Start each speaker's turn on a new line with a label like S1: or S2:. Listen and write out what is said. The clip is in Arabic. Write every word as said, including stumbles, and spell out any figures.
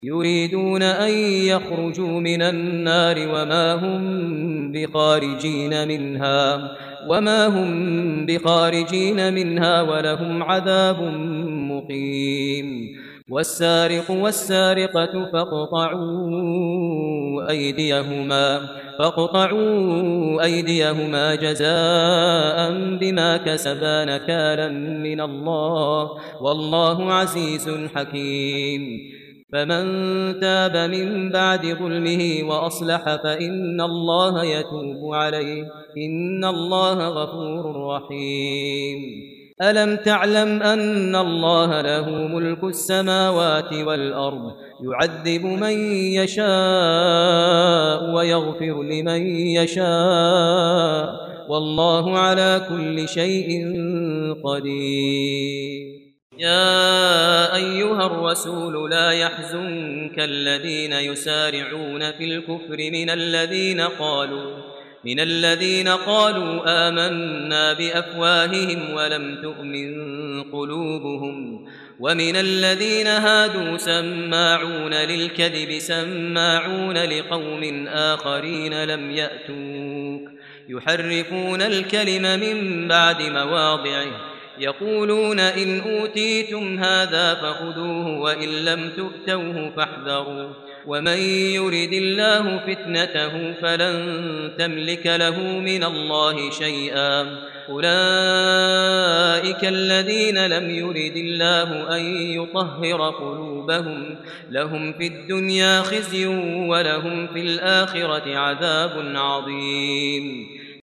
S1: يريدون أن يخرجوا من النار وما هم بخارجين منها وما هم بخارجين منها ولهم عذاب مقيم. والسارق والسارقة فاقطعوا أيديهما فاقطعوا أيديهما جزاء بما كسبا نكالا من الله والله عزيز حكيم. فمن تاب من بعد ظلمه وأصلح فإن الله يتوب عليه إن الله غفور رحيم. ألم تعلم أن الله له ملك السماوات والأرض يعذب من يشاء ويغفر لمن يشاء والله على كل شيء قدير. يا أيها الرسول لا يحزنك الذين يسارعون في الكفر من الذين قالوا من الذين قالوا آمنا بأفواههم ولم تؤمن قلوبهم ومن الذين هادوا سماعون للكذب سماعون لقوم آخرين لم يأتوك يحرفون الكلم من بعد مواضعه يقولون إن أوتيتم هذا فخذوه وإن لم تؤتوه فاحذروا ومن يرد الله فتنته فلن تملك له من الله شيئا أولئك الذين لم يرد الله أن يطهر قلوبهم لهم في الدنيا خزي ولهم في الآخرة عذاب عظيم.